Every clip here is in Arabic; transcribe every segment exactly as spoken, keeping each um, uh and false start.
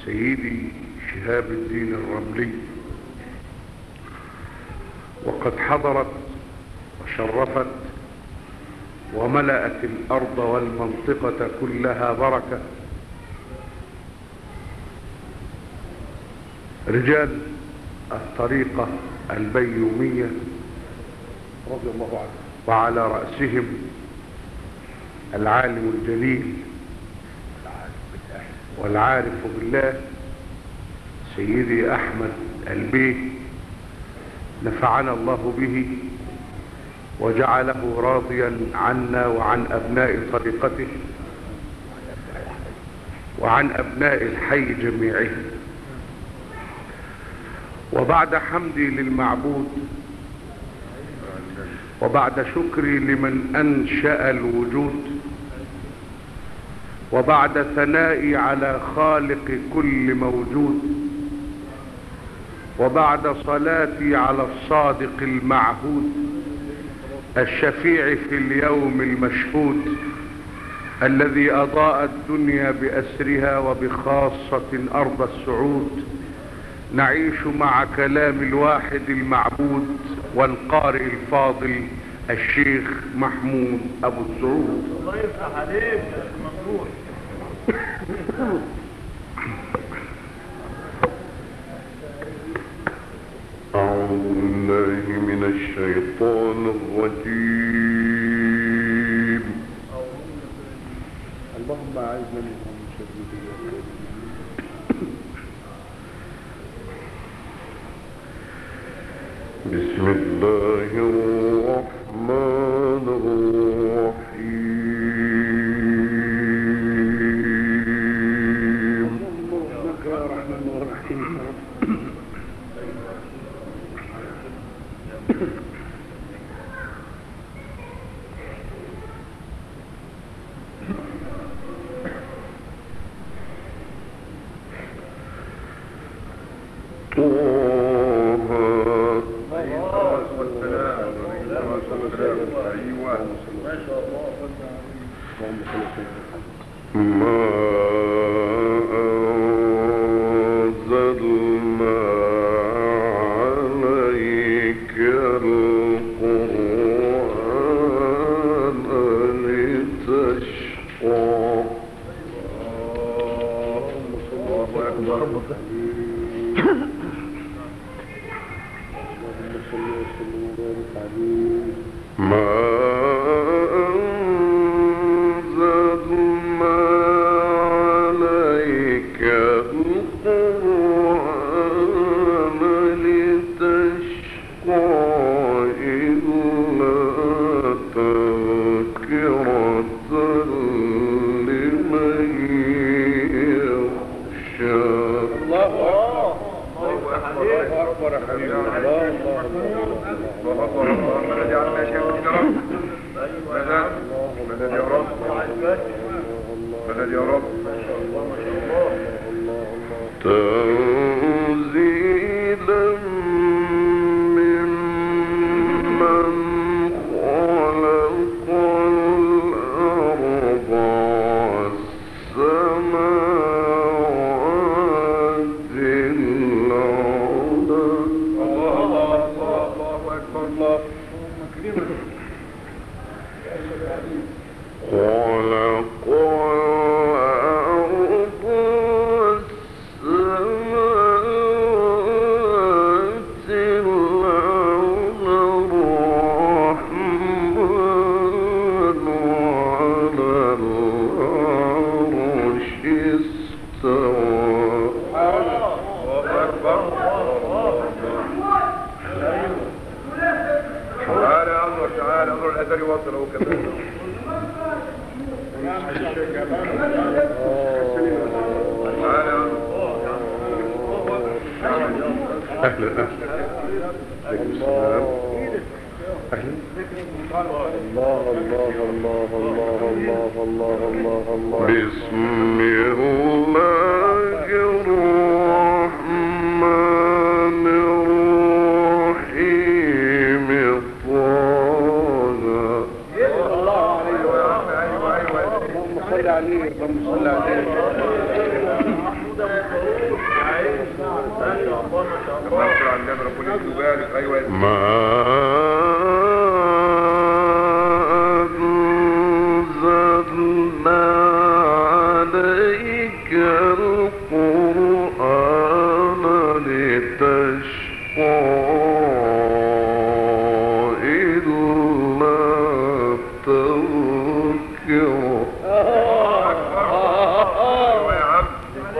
سيدي شهاب الدين الرملي، وقد حضرت وشرفت وملأت الأرض والمنطقة كلها بركة رجال الطريقة البيومية رضي الله عنه، وعلى رأسهم العالم الجليل والعارف بالله سيدي أحمد البيه، نفعنا الله به وجعله راضيا عنا وعن أبناء طريقته وعن أبناء الحي جميعه. وبعد حمدي للمعبود وبعد شكري لمن أنشأ الوجود وبعد ثنائي على خالق كل موجود وبعد صلاتي على الصادق المعهود الشفيع في اليوم المشهود الذي أضاء الدنيا بأسرها وبخاصة أرض السعود، نعيش مع كلام الواحد المعبود والقارئ الفاضل الشيخ محمود أبو السعود. الله يفتح عليك ممنوع. أعوذ بالله من الشيطان الرجيم. اللهم أعذنا من شر بسم الله الرحمن الرحيم. يا الرحمن الرحيم. ما أنزلنا عليك القرآن لتشقى. الله أكبر. ما أنزلنا عليك القرآن لتشقى إلا تذكرة لمن يخشى. الله أكبر. الله أكبر يا حبيبي. الله أكبر. مدد يا عم يا شيخ. مدد مدد يا رب. مدد يا رب. تنزيلا ممن خلق الأرض والسماوات العلى. الله الله الله أكبر. الله خلق الأرض والسماوات العلى الرحمن على العرش استوى. الله أكبر. تعالى انظر تعالى انظر الأثر يوصله كذا. أهلا أهلا. عليكم السلام. أهلا. الله الله الله الله الله الله الله الله. بسم الله الرحمن الرحيم. طه. الله عليه وسلم. أيوه أيوه. اللهم صل عليه اللهم صل عليه. وبارك. ايوه ما أنزلنا عليك القرآن لتشقى إلا تذكرا. ايوه يا عم.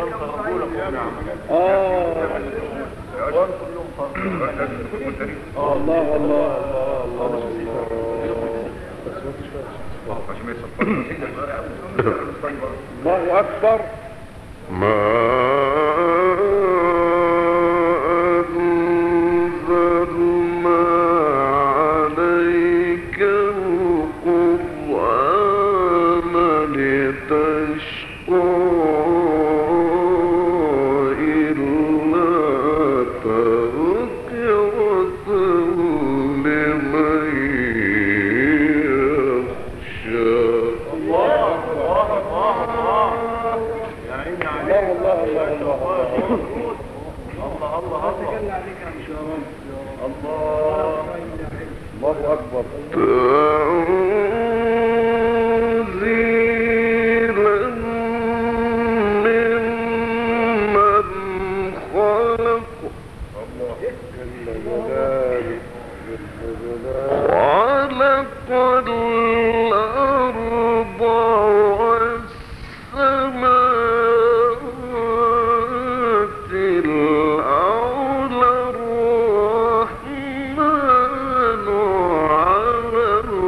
الله الله الله الله أكبر. ما أنزلنا عليك القرآن لتشقى إلا تذكرة لمن يخشى. الله الله يا عيني عليك. الله الله الله الله الله الله أكبر. تنزيلا ممن خلق خلق الأرض والسماوات الأعلى الرحمن على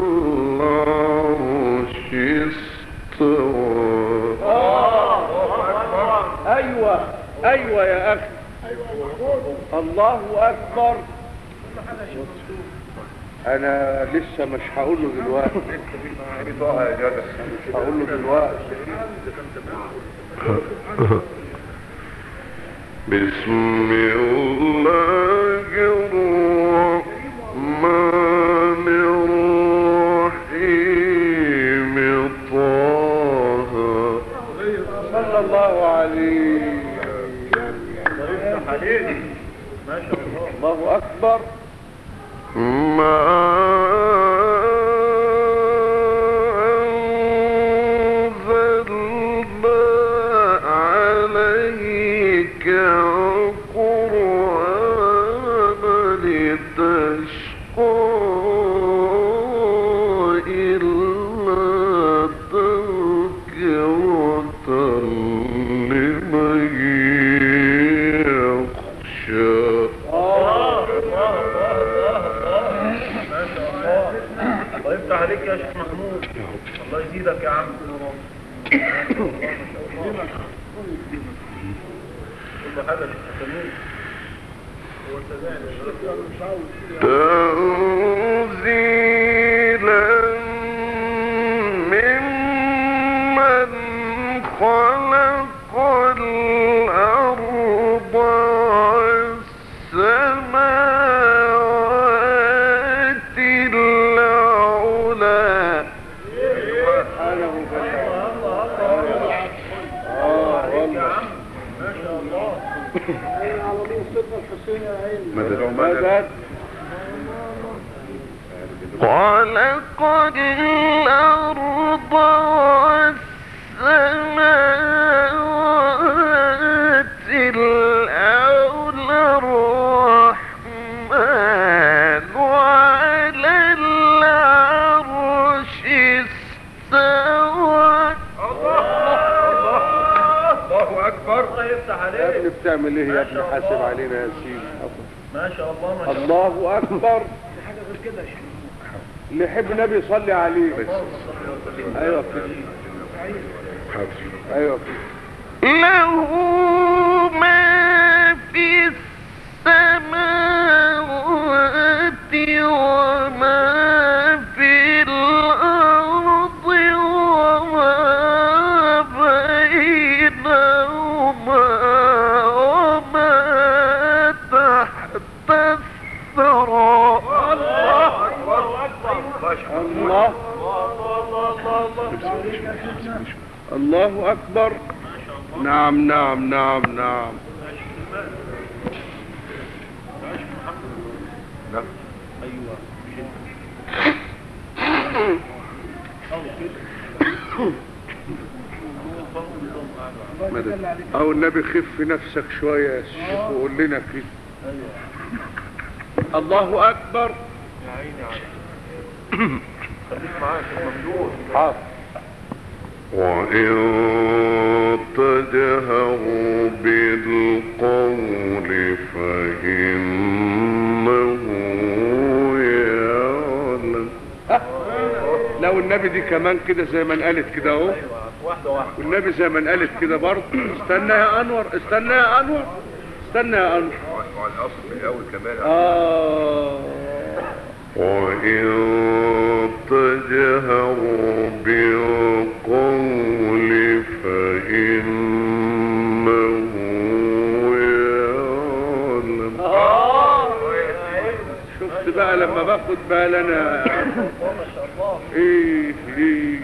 العرش استوى. أيوة أيوة يا أخي. الله أكبر. أنا لسه مش هقول له دلوقتي. طه يا جدع. مش هقول له دلوقتي. بسم الله الرحمن الرحيم. طه صلى الله عليه. ما شاء الله. الله أكبر. ما أنزلنا عليك القرآن لتشقى إلا تذكرة لمن يخشى. الله يفتح عليك يا شيخ محمود. الله يزيدك يا عم. كل حاجه شيخ محمود. تنزيلا ممن خلق الأرض والسماوات العلى. أنا مدد مدد. خلق الأرض والسماوات الأولى الرحمن على العرش استوى. الله اكبر. الله يفتح يا عليك. ابني بتعمل ايه يا ابني؟ حاسب علينا يا سيدي. ما شاء الله ما شاء الله. الله أكبر. اللي يحب النبي يصلي عليه. ايوه كده. ايوه كده. له ما في السماوات وما في الأرض وما بينهما وما تحت الثرى. الله اكبر. الله الله أكبر. نعم نعم نعم نعم. نعم. ايوه كده او كده مدد. او النبي خف نفسك شوية يا شيخ وقول لنا كده. الله اكبر. يا عيني عليك. خليك معايا يا ممدوح. حاضر. وإن تجهروا بالقول فإنه يعلم. لو النبي دي كمان كده زي ما قالت كده اهو. ايوه واحده واحده. والنبي زي ما قالت كده برضه. استنى يا انور، استنى يا انور، استنى يا انور. وعلى الاصل من الاول كمان. اه وإن تجهروا بالقول فإنه يعلم. اه شفت بقى لما باخد بالي انا. ما شاء الله. ايه ايه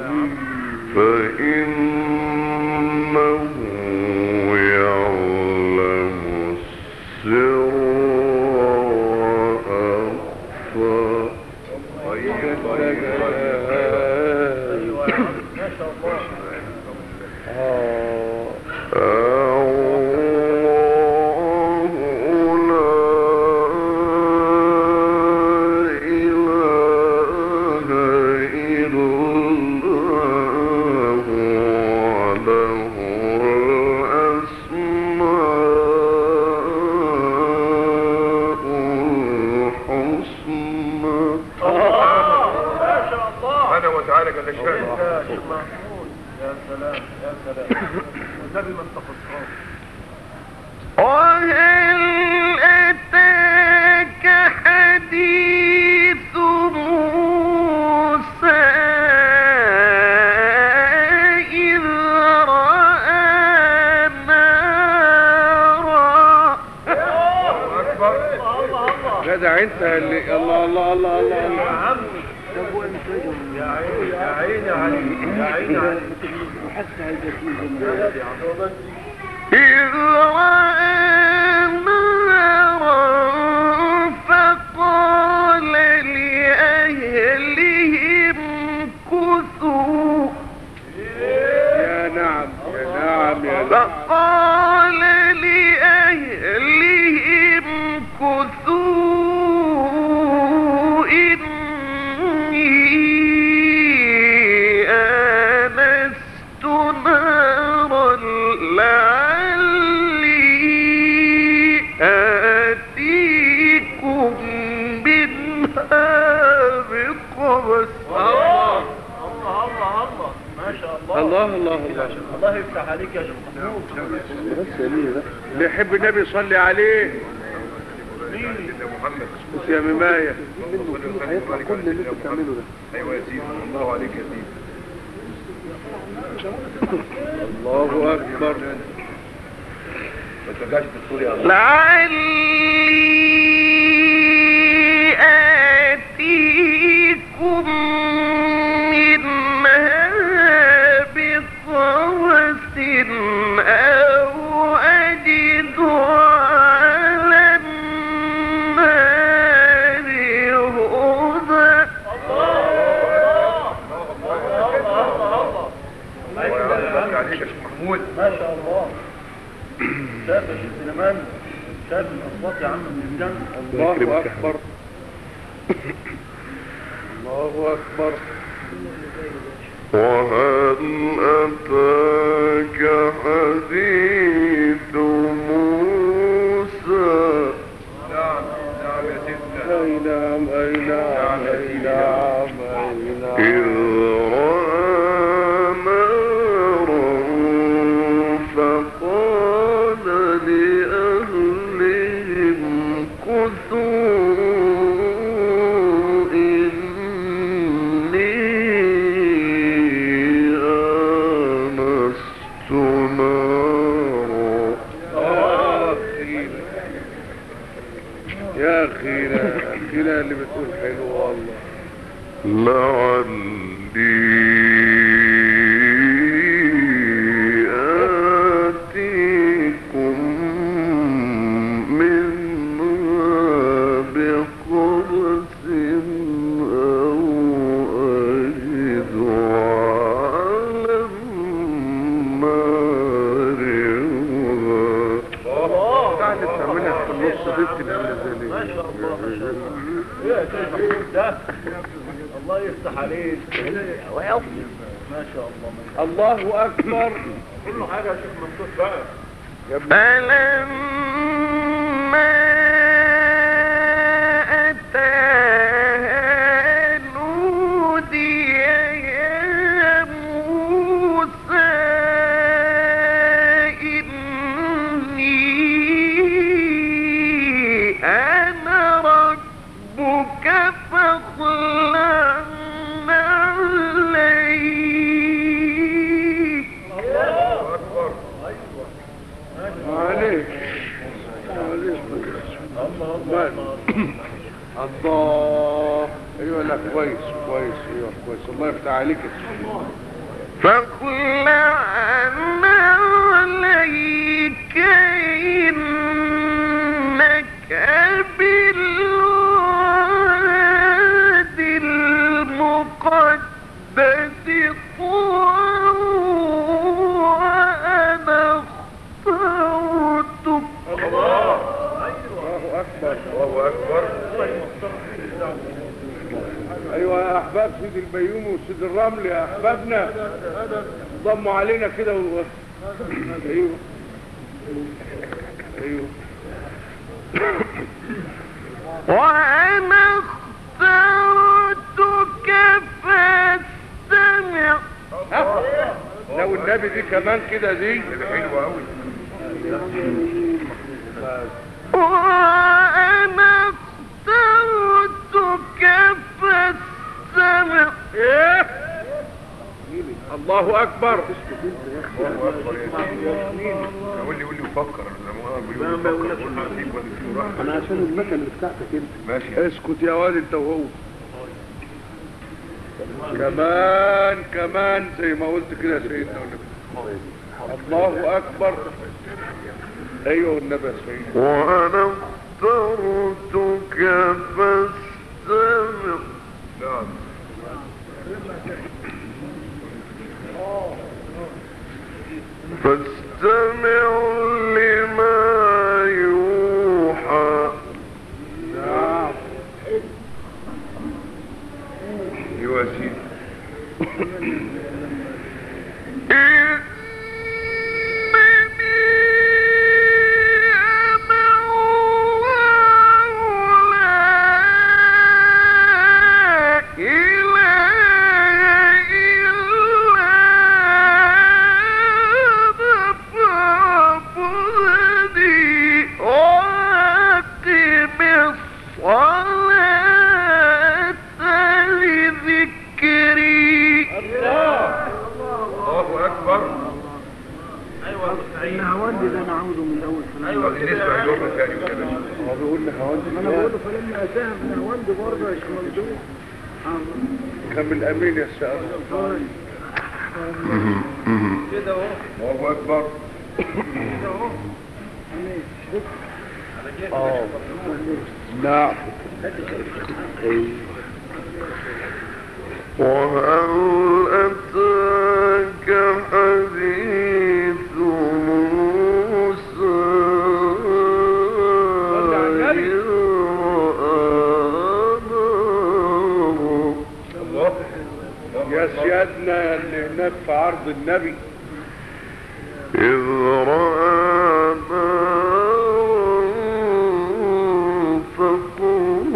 فإنه يعلم السر وأخفى. طيب طيب ايوه ما شاء الله. تعالى قال الشيخ. يا شيخ محمود يا سلام يا سلام. والنبي ما انتقصهاش. وهل أتاك حديث موسى إذ رأى نارا. أكبر. جدع انت اللي الله الله الله الله يا الله. عمي يا عيني يا عيني عليك يا عيني عليك. إذ رأى نارا فقال لأهلهم كثوا. يا نعم يا نعم يا نعم. فقال لأهلهم كثوا إني آنست نارا لعلي آتيكم منها بقبس. الله الله الله ما شاء الله. الله الله الله. الله يفتح عليك يا شيخ محمود. اللي يحب النبي يصلي عليه. سيدنا محمد. بس يا مماية. هيطلع كل اللي انت بتعمله ده. ايوه يا سيدي الله عليك يا سيدي. الله اكبر. ما ترجعش تقول يا الله. لعلي آتيكم منها بقبس أو أجد على النار هدى. عليك يا شيخ محمود. ما شاء الله. شاف يا شيخ سليمان شاف الاصوات يا عم من الجنه. الله اكبر. الله اكبر. وهل أتاك حديث موسى. نعم نعم يا سيدنا. اي نعم اي نعم اي نعم اي نعم. إذ رأى نارا فقال لأهلهم كثوا إني آنست نارا. يا اخينا اخينا اللي بتقول حلو والله. لعلي آتيكم منها بقبس يفتح عليك. ما شاء الله ما شاء الله اكبر. كل حاجه يا شيخ ممدوح بقى. فلما أتاها نودي يا موسى إني أنا ربك فاخلع عليك. الله اكبر. معلش معلش الله الله الله. ايوه لا كويس كويس ايوه كويس. الله يفتح عليك. فاخلع عليك إنك بالواد المقدس طوى وأنا اخترتك. الله الله اكبر. الله اكبر. ايوه يا احباب سيد البيومي وسيد الرمل يا احبابنا ضموا علينا كده و... ايوه ايوه وأنا اخترتك فاستمع. ها لو النبي دي كمان كده دي حلوه قوي. وأنا اخترتك فاستمع. ايه الله اكبر. الله اكبر يا سيدي. قول لي قول لي وفكر. انا ما اقول لي وفكر. انا عشان المكنه اللي بتاعتك انت. ماشي. اسكت يا واد انت وهو. كمان كمان زي ما قلت كده يا سيدنا والنبي. الله اكبر. ايوه النبي يا سيدنا. وأنا اخترتك فاستمع. نعم. فاستمع لما يوحى. نعم. ايوه يا سيدي. النهواندي ده انا عاوزه من الاول. ايوه بالنسبه للورد ثاني وكده. هو بيقول لي هوندي. انا بقول له فلما اتاها في النهواندي برضه يا شيخ ممدوح. كان من الامين يا سيدنا. كده اهو. الله اكبر. كده اهو. اه نعم. وهل أتاك حديث موسى إذ رأى نارا. يا سيادنا اللي هناك في عرض النبي. إذ رأى نارا فقال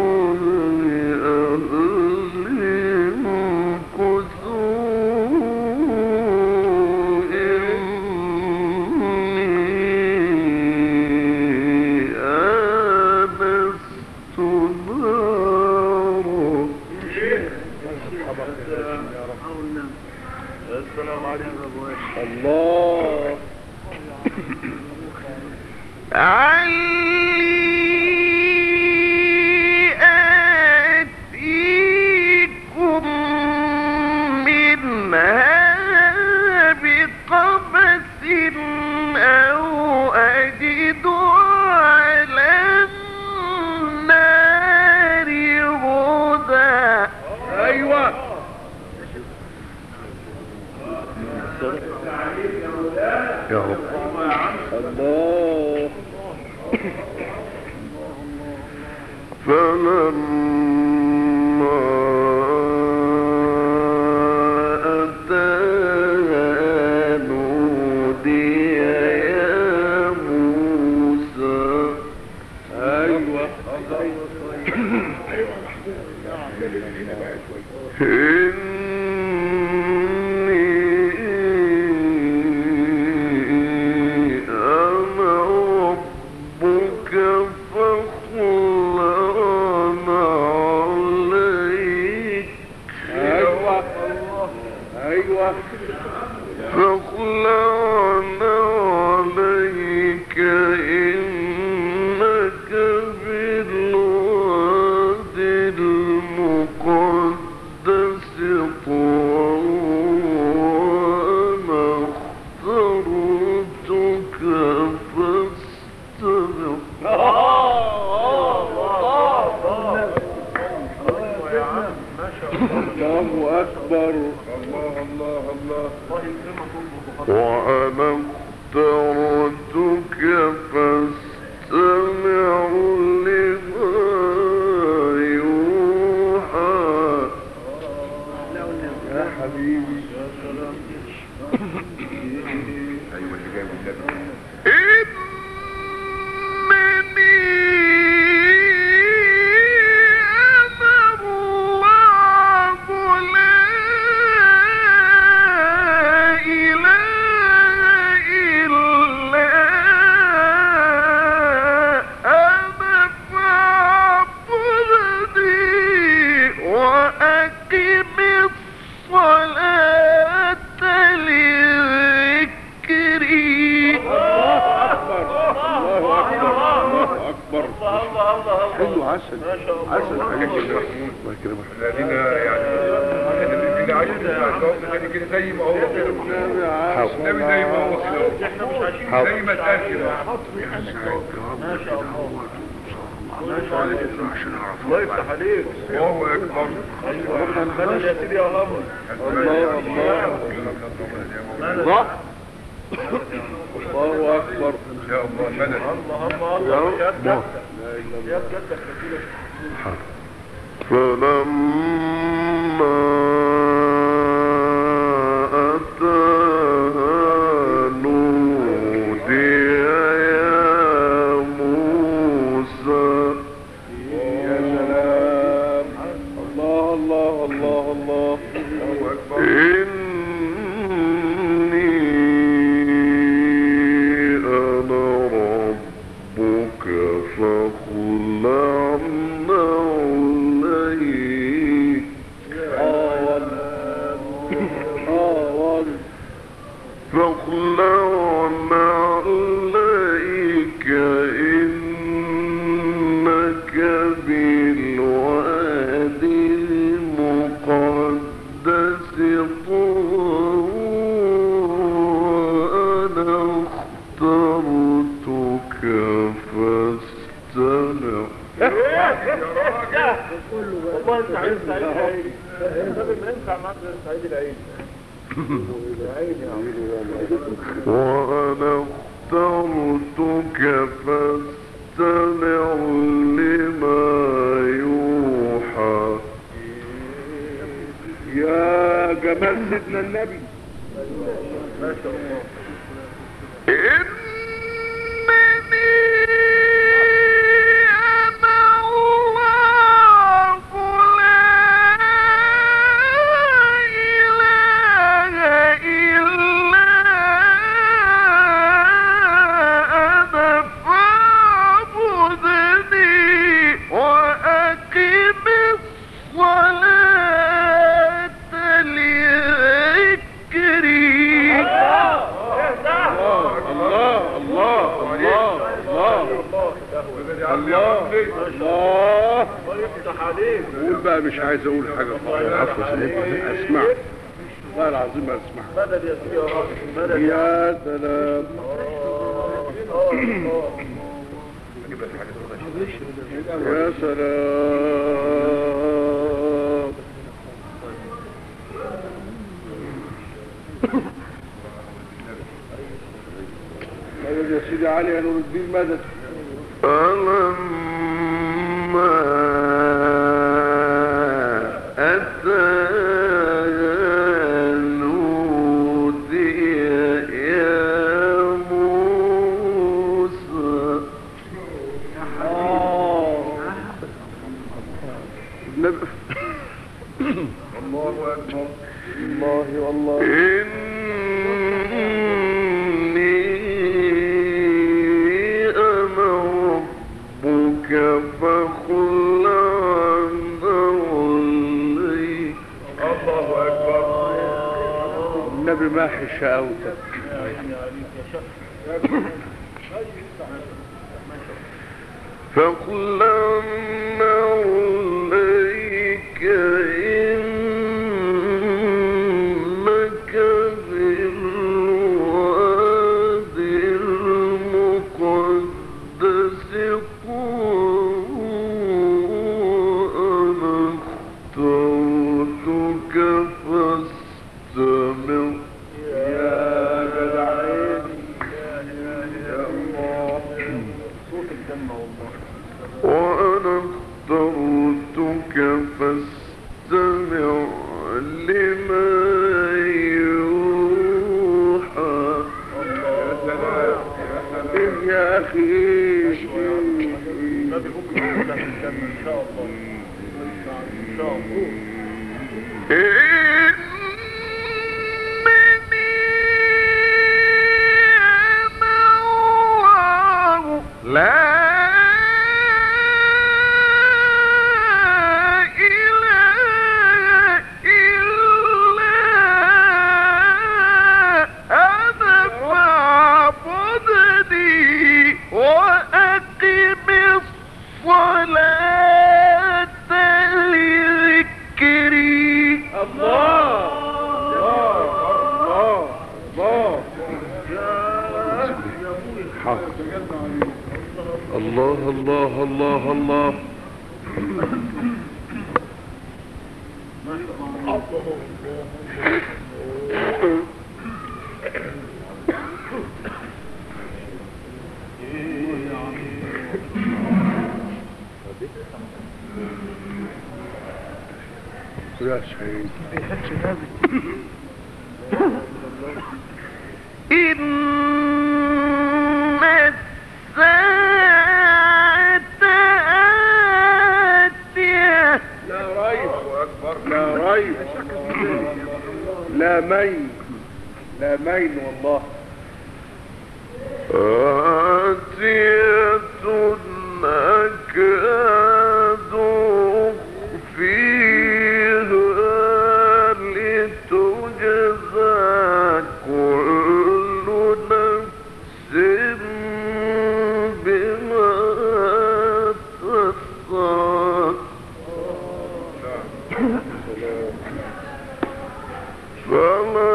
لأهلهم كثوا إني آنست نارا. السلام عليكم. الله علي آتيكم منها بقبس أو أجد على النار هدى. ايوه يا رب. الله. فلما الله أكبر. الله الله الله. وأنا اخترتك فاستمع لما يوحى. يا حبيبي ايوه اللي جاي من النبي. حلو عسل عسل عليك يا محمود. الله يكرمك. الذين يعني اللي عايشين في الشعب كده زي ما هو كده. النبي زي ما هو كده. زي ما اتقال كده. الله يفتح عليك. الله اكبر. مدد يا سيدي يا الله. الله الله الله أكبر. يا الله مدد. الله الله الله. يا جدك يا جدك. فلما أتاها نودي يا موسى. يا سلام. الله الله الله الله. إني أنا ربك فاخلع عليك. فاخلع عليك إنك بالوادي المقدس طوى وأنا اخترتك فاستمع. والله انت عايز سعيد العيد. انت ما ينفع معاك سعيد العيد. وأنا اخترتك فاستمع لما يوحى. يا جمال سيدنا النبي. ما شاء الله. قول بقى مش عايز اقول حاجه خالص. اسمع والله العظيم اسمع. مدد يا سيدي يا رب. مدد يا سلام. يا سلام. مدد يا سيدي علي يا نور الدين. مدد. فلما أتاها نودي يا موسى. الله أكبر. الله والله. النبي ماحي شقاوتك. فاخلعنا عليك إنك بالوادي وأنا اخترتك فاستمع لما يوحى. يا أخي ما بيفك ان شاء الله ان شاء الله. لا إله إلا أنا فاعبدني وأقم الصلاة لذكري. الله الله الله الله الله الله. يا شهيد إن الساعة آتية. لا ريب لا ريب لا مين لا مين والله. آتية أكاد أخفيها لتجزى كل نفس بما تسعى. فلا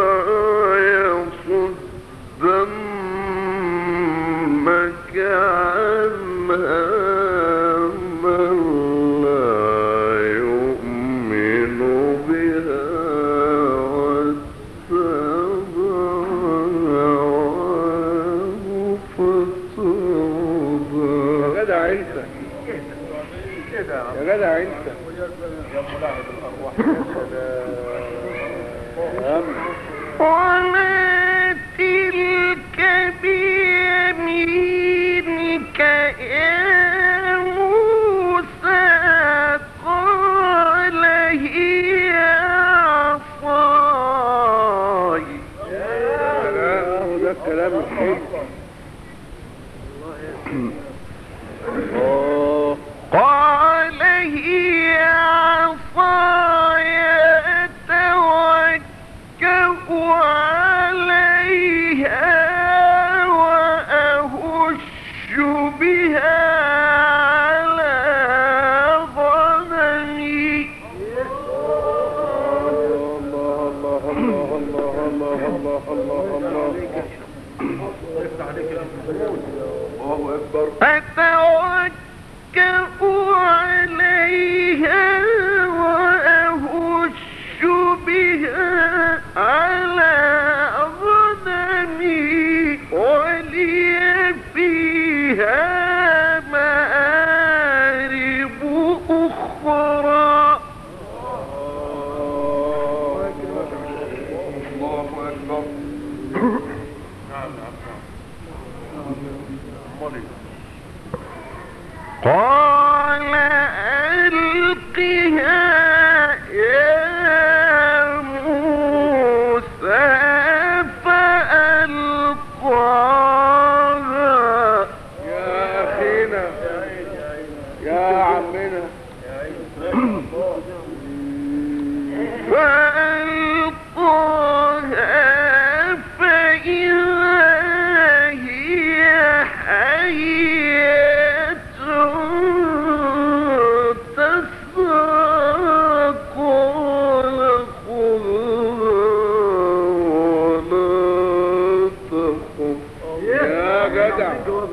يصدنك عنها من لا يؤمن بها واتبع هواه فتردى. يا جدع انت يا جدع انت وما تلك بيمينك يا موسى؟ قال هي عصاي. ده الكلام الحلو. الله. قال هي عصاي أتوكأ عليها وأهش بها على غنمي. الله الله الله الله الله الله الله الله. الله أكبر. أتوكأ عليها وأهش بها على غنمي ولي فيها مآرب أخرى. الله أكبر. قال ألقها يا موسى فألقاها. يا أخينا يا عمنا فألقاها فإذا هي حية تسعى. قال خذها ولا تخف. يا جدع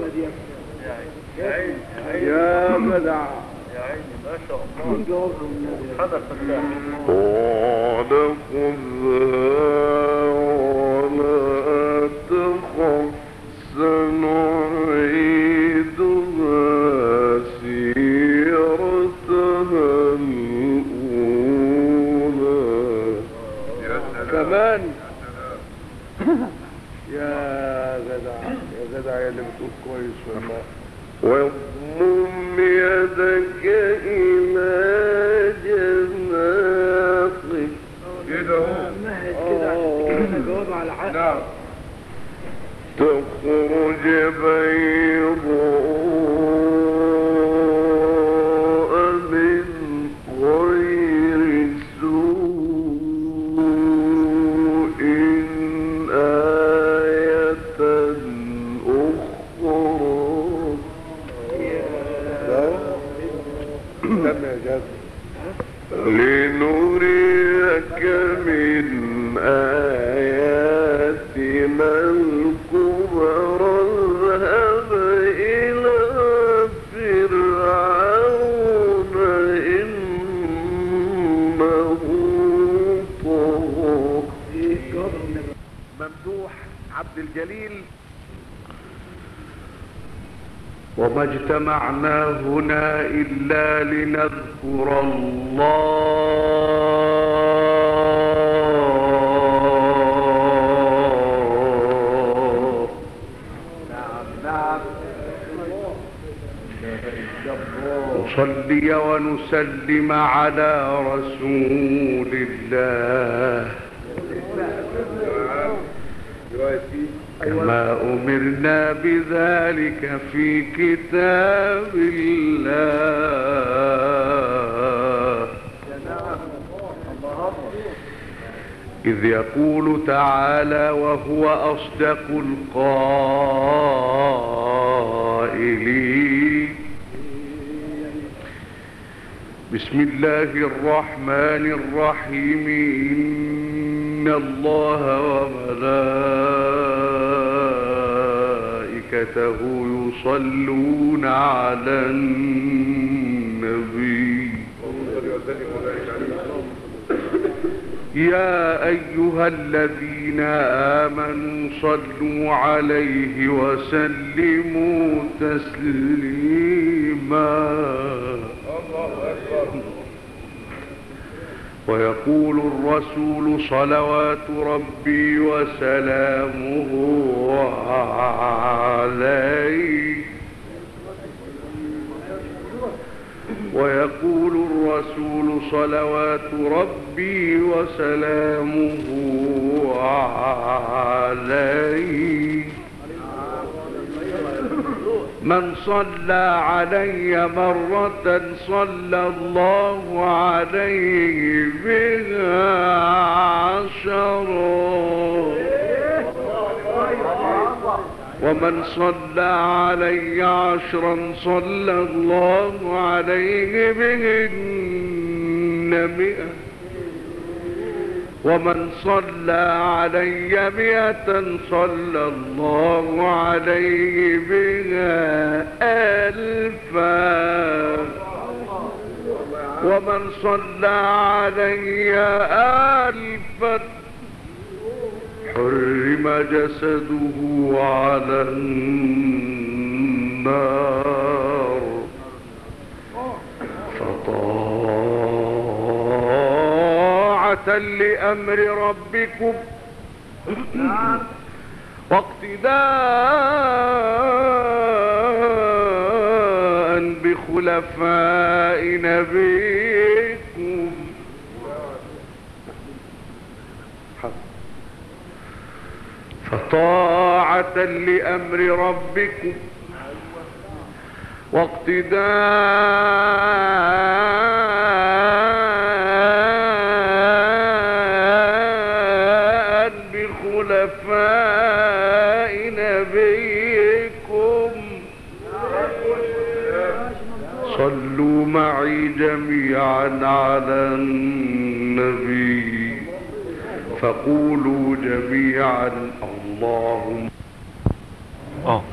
يا جدع. يا عيني ما شاء الله. هذا الفتاح. قال خذها ولا تخف سنعيدها جدع يا اللي بتقول كويس والله. واضمم يدك إلى جناحك كده اهو. مهد كده عشان تجيب جواب على عقل. نعم. تخرج بيضاء من غير سوء آية أخرى. استنى يا جد. لنريك من آياتنا الكبرى اذهب إلى فرعون إنه طغى. ممدوح عبد الجليل. وما اجتمعنا هنا إلا لنذكر الله. نعم نعم. نصلي ونسلم على رسول الله كما أمرنا بذلك في كتاب الله، إذ يقول تعالى وهو أصدق القائلين: بسم الله الرحمن الرحيم إن الله وملائكته يصلون على النبي يا أيها الذين آمنوا صلوا عليه وسلموا تسليما. ويقول الرسول صلوات ربي وسلامه عليه ويقول الرسول صلوات ربي وسلامه عليه: من صلى علي مرة صلى الله عليه بها عشرا، ومن صلى علي عشرا صلى الله عليه بهن مئة، ومن صلى علي مئة صلى الله عليه بها ألفا، ومن صلى علي ألفا حرم جسده على النار. فطاعة لأمر ربكم واقتداء بخلفاء نبيكم فطاعة لأمر ربكم واقتداء بخلفاء نبيكم. صلوا معي جميعا على النبي فقولوا جميعا اللهم اه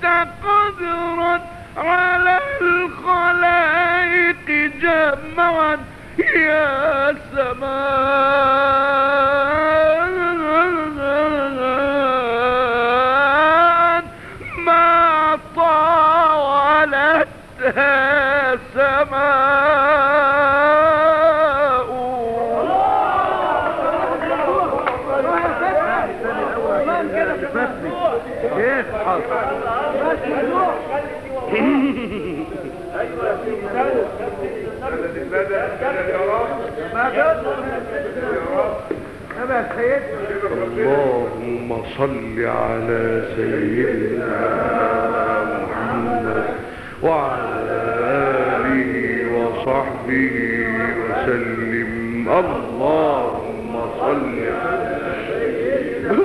قدرا على الخلائق جمعا يا سماء ما طاولتها سماء. كيف حصل؟ اللهم صل على سيدنا محمد وعلى آله وصحبه وسلم. اللهم صل على سيدنا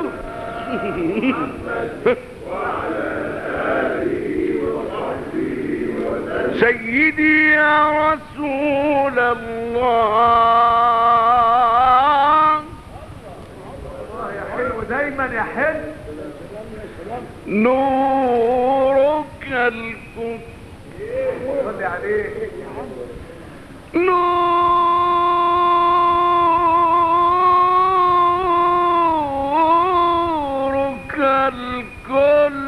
محمد وعلى آله وصحبه وسلم. سيدي يا رسول الله يا حلو دايما يا حلو. نورك الكون صلي عليه. نورك الكل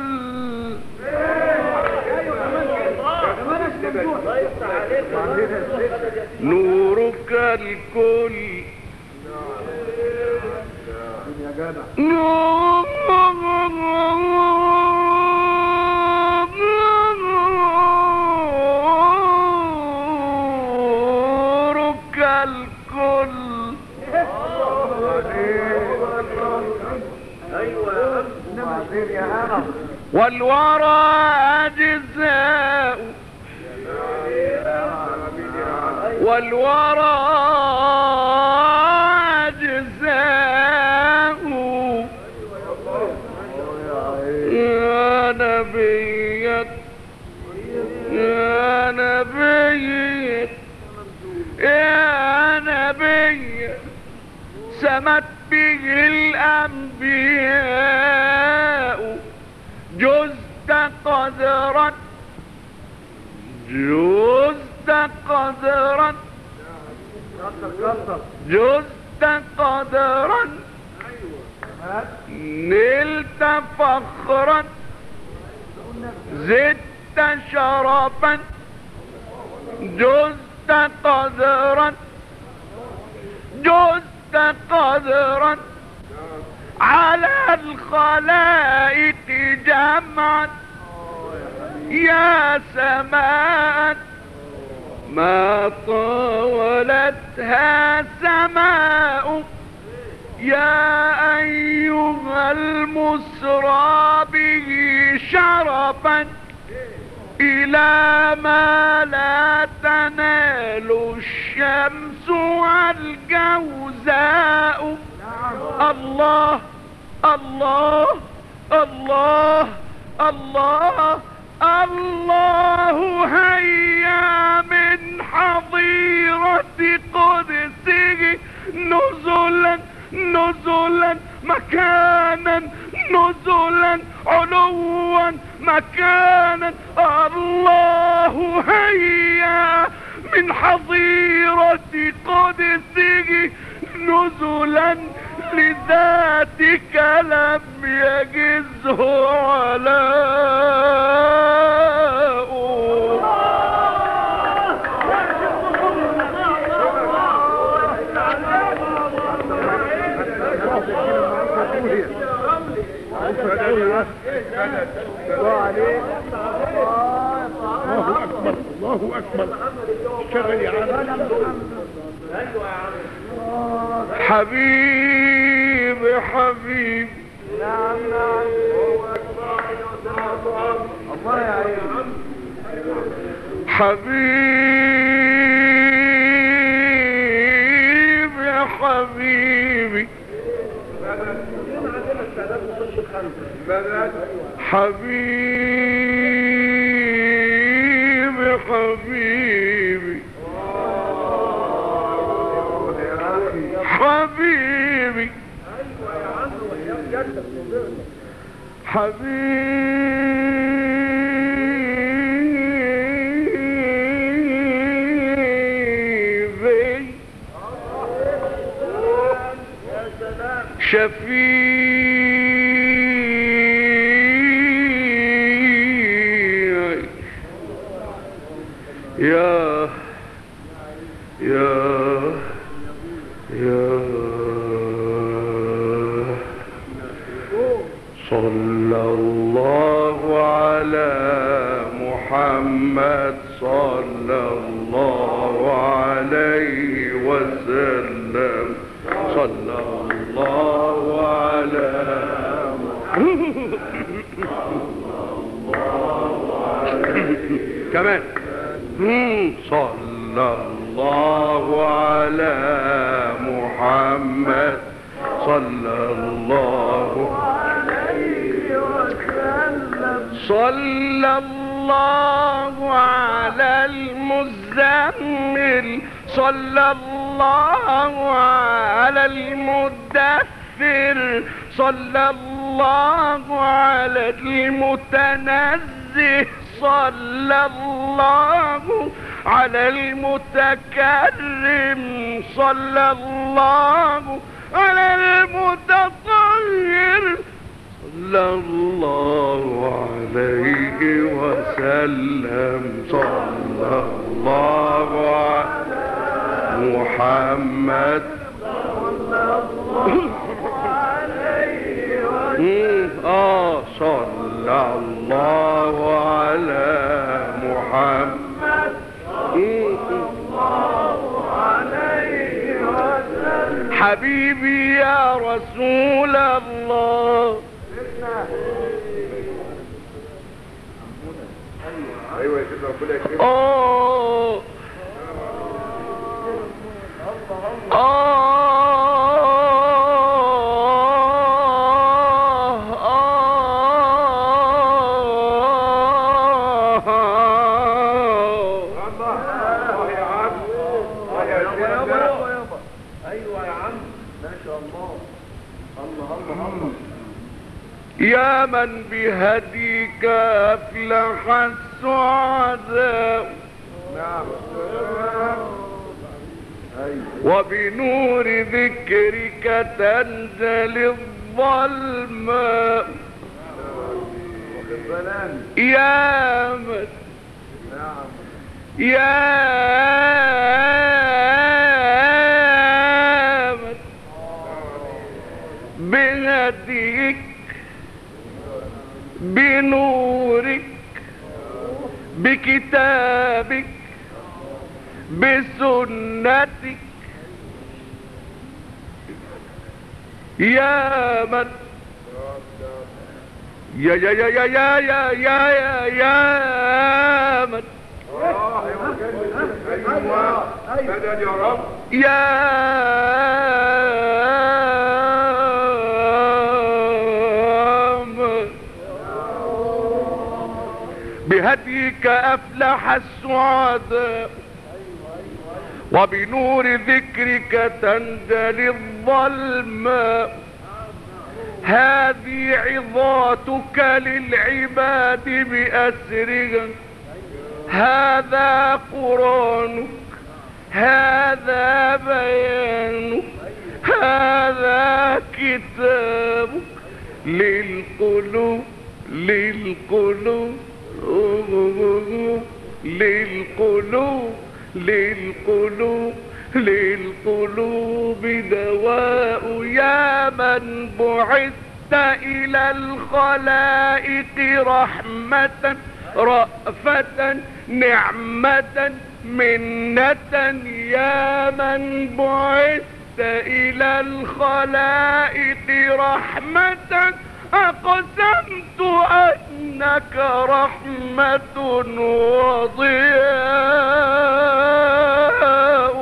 نورك الكل نورك الكل والورى أجزاء والورى أجزاء يا نبي يا نبي يا نبي سمت به الأنبياء جزت قدرا جزت قدرا جزت قدرا نلت فخرا زدت شرفا جزت قدرا جزت قدرا على الخلائق جمعا يا سماء ما طاولتها سماء. يا أيها المسرى به شرفا إلى ما لا تنال الشمس والجوزاء. الله الله الله الله الله هيا من حظيرة قدسه نزلا نزلا مكانا نزلا علوا مكانا. الله هيا من حظيرة قدسه نزلا لذاتك لم يجزه علاء. الله اكبر الله اكبر. اشتغل يا عم. حبيبي حبيبي نعم نعم. الله يا عيني. حبيبي حبيبي حبيبي حبيبي حبيبي حبيبي شفيعي يا يا يا صلى الله على محمد صلى الله عليه وسلم صلى الله على محمد كمان صلى الله على محمد صلى الله عليه وسلم صلى الله على المزمل صلى الله على المدثر صلى الله على المتنزه صلى الله على المتكرم صلى الله على المتطهر صلى الله عليه وسلم صلى الله على محمد صلى الله عليه وسلم اه صلى الله على محمد صلى الله عليه وسلم حبيبي يا رسول الله ايوه يا سيدنا ربنا يكرمك اه يا من بهديك أفلح السعداء وبنور ذكرك تنجلي الظلماء يا من يا من بهديك بنورك بكتابك بسنتك يا من يا يا يا يا يا يا يا يا يا من ايوه مدد يا رب يا بهديك أفلح السعداء وبنور ذكرك تنجلي الظلماء هذه عظاتك للعباد بأسرها هذا قرآنك هذا بيانك هذا كتابك للقلوب للقلوب للقلوب للقلوب للقلوب دواء يا من بعثت إلى الخلائق رحمة رأفة نعمة منة يا من بعثت إلى الخلائق رحمة أقسمت أنك رحمة وضياء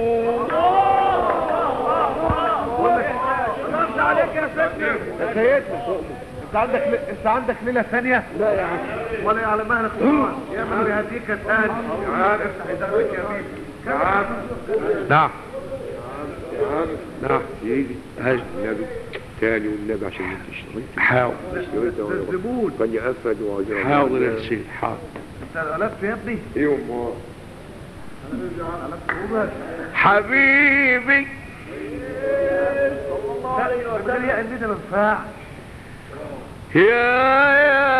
يا سيدنا انت عندك انت عندك ليله ثانيه؟ لا يا عم ولا على مهلك قرآن يا من بهديك الان يا عم افتح ايدك يا بيبي يا عم نعم نعم يجي هاي النبي تاني والنبي عشان انت اشتريت حاول الزبون كان يقفل وعجل حاضر يا سيدي حاضر انت قلبت يا ابني؟ ايوه امال قلبت حبيبي من غير يا اننا ما ينفعش. يا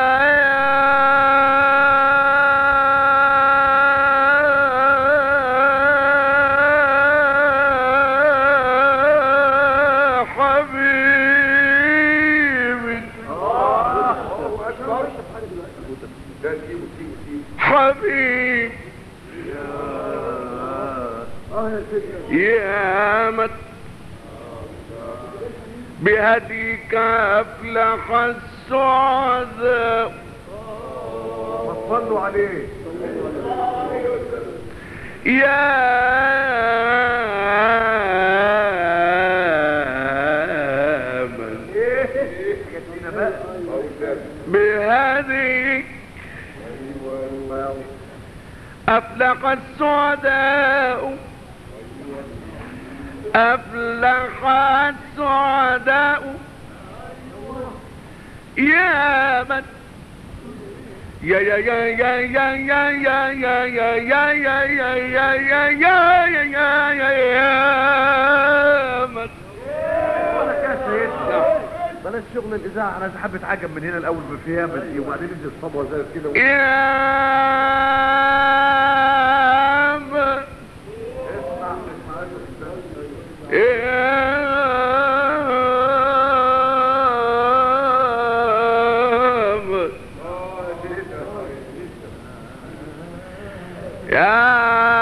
حبيب يا مت بهديك أفلح السعداء. صلوا عليه يا من بهديك أفلح السعداء أفلح السعداء يا من يا يا يا يا يا يا يا يا يا يا يا يا يا يا يا يا يا يا من. بلاش شغل الاذاعه، انا حابب اتعجب من هنا الاول بفهمه دي وبعدين ننزل صبوه زي كده. يا من يا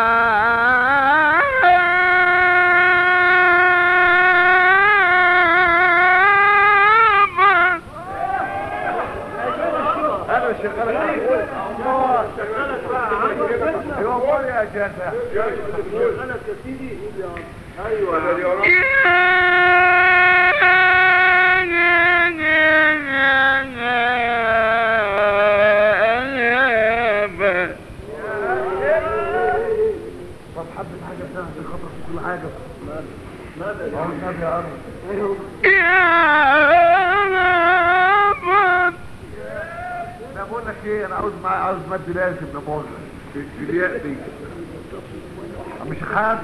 انا عاوز معايا عاوز مد لازم نموذج في الياء دي مش حابب.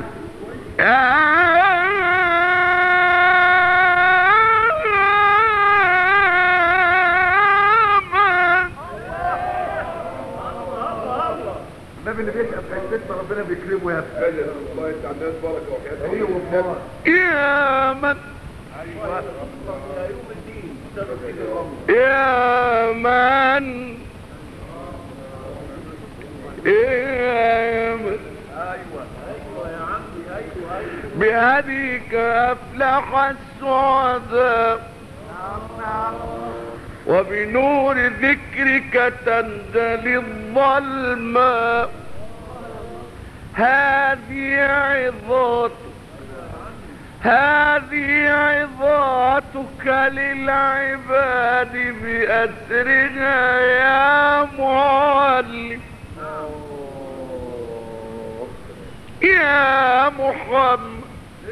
النبي اللي بيسأل في حتتنا ربنا بيكرمه يا ابني. الله يسعد الناس بركه وحياتك. ايوه والله. يا من ايوه يا من يا من ايوه ايوه يا عمي ايوه ايوه بهديك أفلح السعداء وبنور ذكرك تنجلي الظلماء. هذه عظات هذه عظاتك للعباد بأسرها يا معلم يا محمد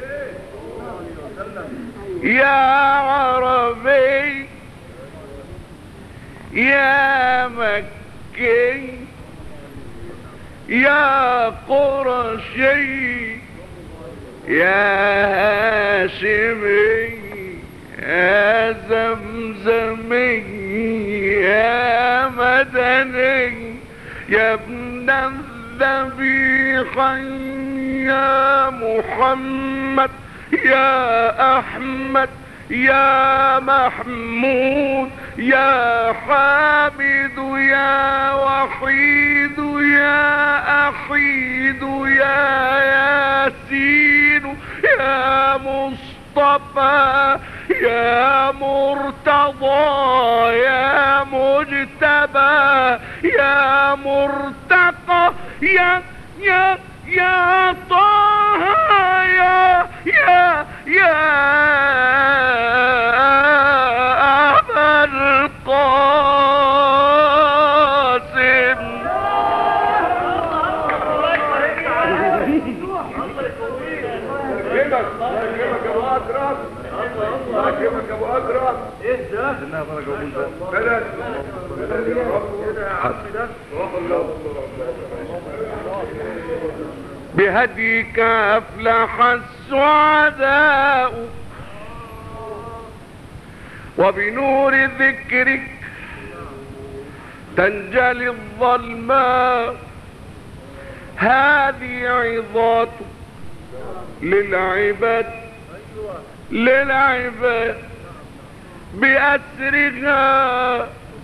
يا عربي يا مكي يا قرشي يا هاشمي يا زمزمي يا مدني يا ابن الذبيحين يا محمد يا أحمد يا محمود يا حامد يا وحيد يا أحيد يا ياسين يا مصطفى يا مرتضى يا مجتبى يا مرتقى يا يا يا طه يا يا يا أبا القاسم. يكرمك الله يكرمك يا ابو اكرم. الله يكرمك يا ابو اكرم. ايه ده؟ انها درجه اقول ده بلد بلد يا رب. بهديك أفلح السعداء وبنور ذكرك تنجلي الظلماء. هذه عظات للعباد للعباد بأسرها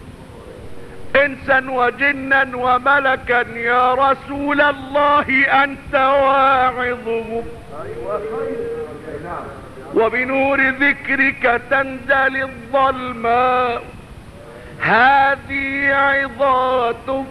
إنسا وجنا وملكا يا رسول الله أنت واعظهم. وبنور ذكرك تنجلي الظلماء. هذه عظات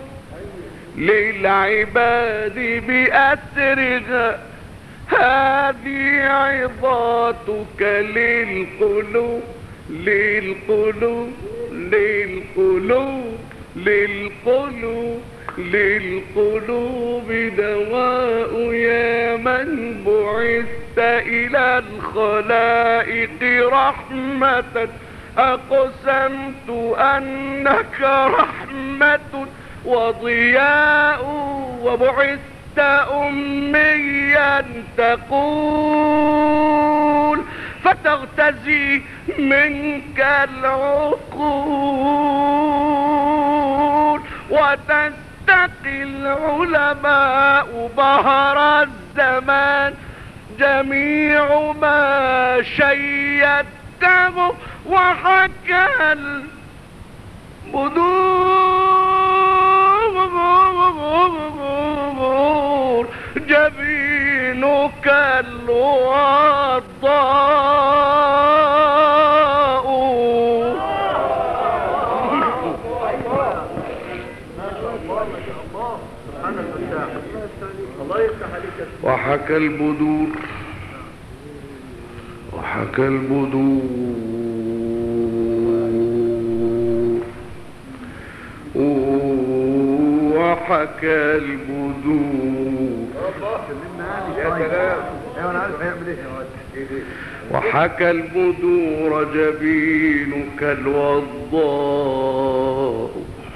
للعباد بأسرها. هذه عظاتك للقلوب للقلوب للقلوب للقلوب للقلوب دواء يا من بعثت إلى الخلائق رحمة. أقسمت أنك رحمة وضياء وبعثت أميا تقول فتغتزي منك العقول وتستقي العلماء بهر الزمان جميع ما شيدته وحكى البدور جبينك الوضاء. وحكى البدور وحكى البدور وحكى البدور يا سلام. ايوه انا عارف هيعمل ايه. وحكى البدور جبينك الوضاء.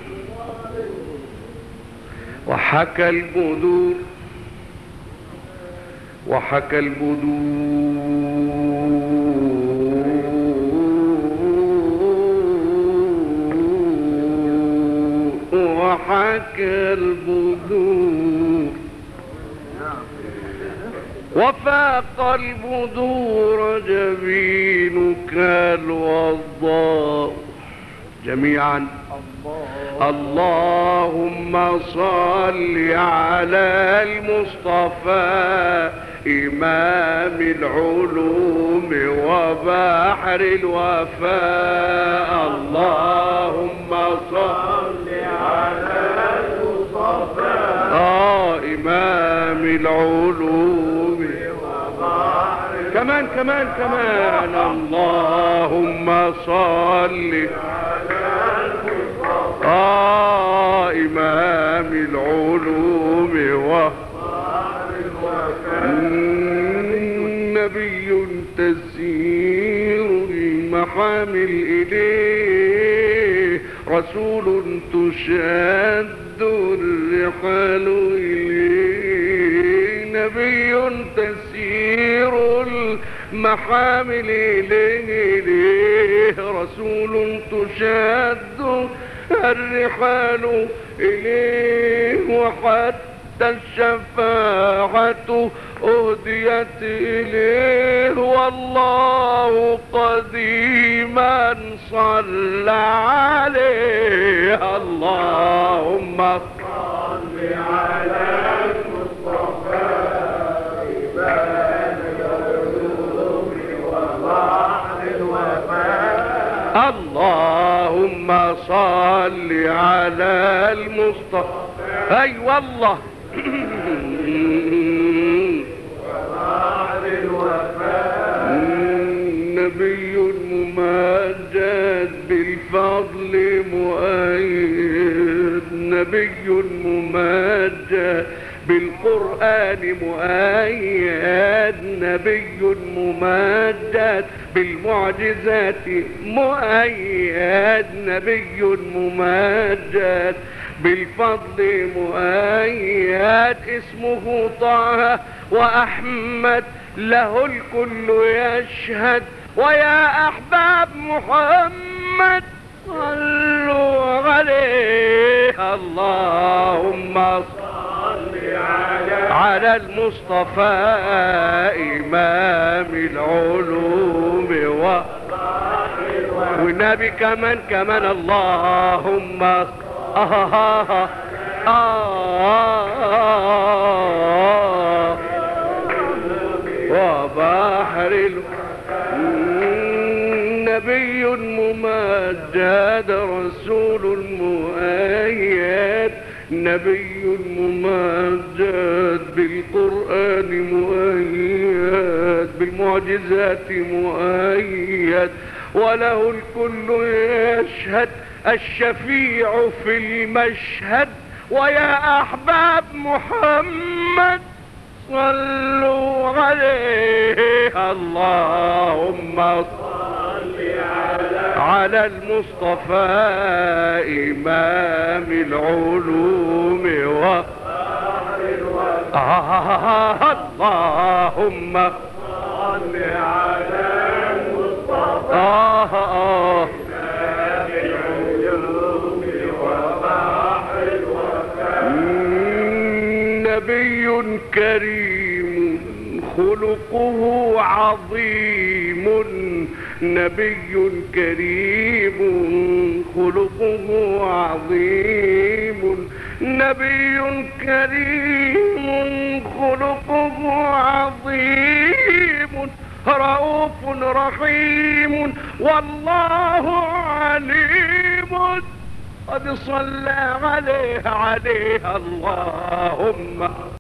وحكى البدور وحكى البدور وحكى البدور وفاق البدور جبينك الوضاء. جميعا اللهم صل على المصطفى إمام العلوم وبحر الوفاء. اللهم صل على المصطفى آه إمام العلوم وبحر كمان كمان كمان اللهم صل آه إمام العلوم وبحر الوفاء. نبي تسير المحامل إليه رسول تشد الرحال إليه. نبي تسير المحامل إليه رسول تشد الرحال إليه. وحتى الشفاعة أهديت إليه والله قديما صلى عليه. اللهم صل على المصطفى إمام العلوم وبحر الوفاء. اللهم صل على المصطفى اي والله وبحر الوفاء. نبي ممجد بالفضل مؤيد. نبي ممجد بالقرآن مؤيد. نبي ممجد بالمعجزات مؤيد. نبي ممجد بالفضل مؤيد. اسمه طه وأحمد له الكل يشهد ويا أحباب محمد صلوا عليه. اللهم صل على المصطفى إمام العلوم و والنبي كمان كمان اللهم آه آه آه وبحر نبي ممجد رسول مؤيد نبي ممجد بالقرآن مؤيد بالمعجزات مؤيد وله الكل يشهد الشفيع في المشهد. ويا أحباب محمد صلوا عليه. اللهم صل على المصطفى إمام العلوم و آه اللهم صل على المصطفى آه آه نبي كريم خلقه عظيم نبي كريم خلقه عظيم نبي كريم خلقه عظيم رؤوف رحيم والله عليم قد صلى عليه عليه اللهم